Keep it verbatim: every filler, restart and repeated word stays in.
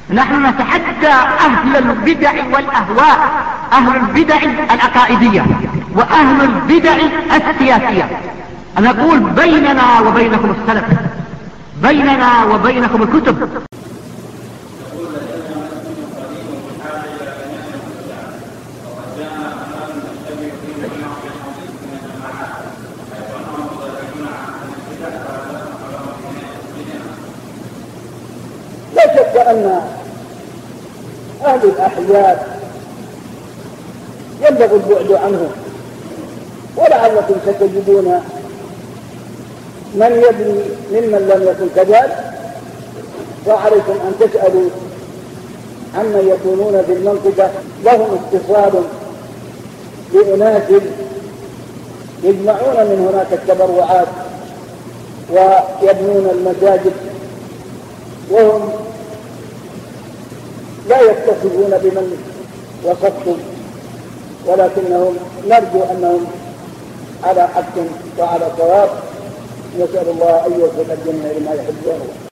نحن نتحدى أهل البدع والأهواء، أهل البدع العقائدية وأهل البدع السياسية. نقول بيننا وبينكم السلف، بيننا وبينكم الكتب. لا شك أن أهل الأحياء ينبغي البعد عنهم، ولعلكم ستجدون من يبني ممن لم يكن كذلك، وعليكم أن تسألوا عمن يكونون في المنطقة لهم اتصال بأناس يجمعون من هناك التبرعات ويبنون المساجد، وهم لا يتصفون بمن وصفتم، ولكنهم نرجو أنهم على حق وعلى صواب. نسأل الله أن يوفق الجميع لما يحب ويرضى.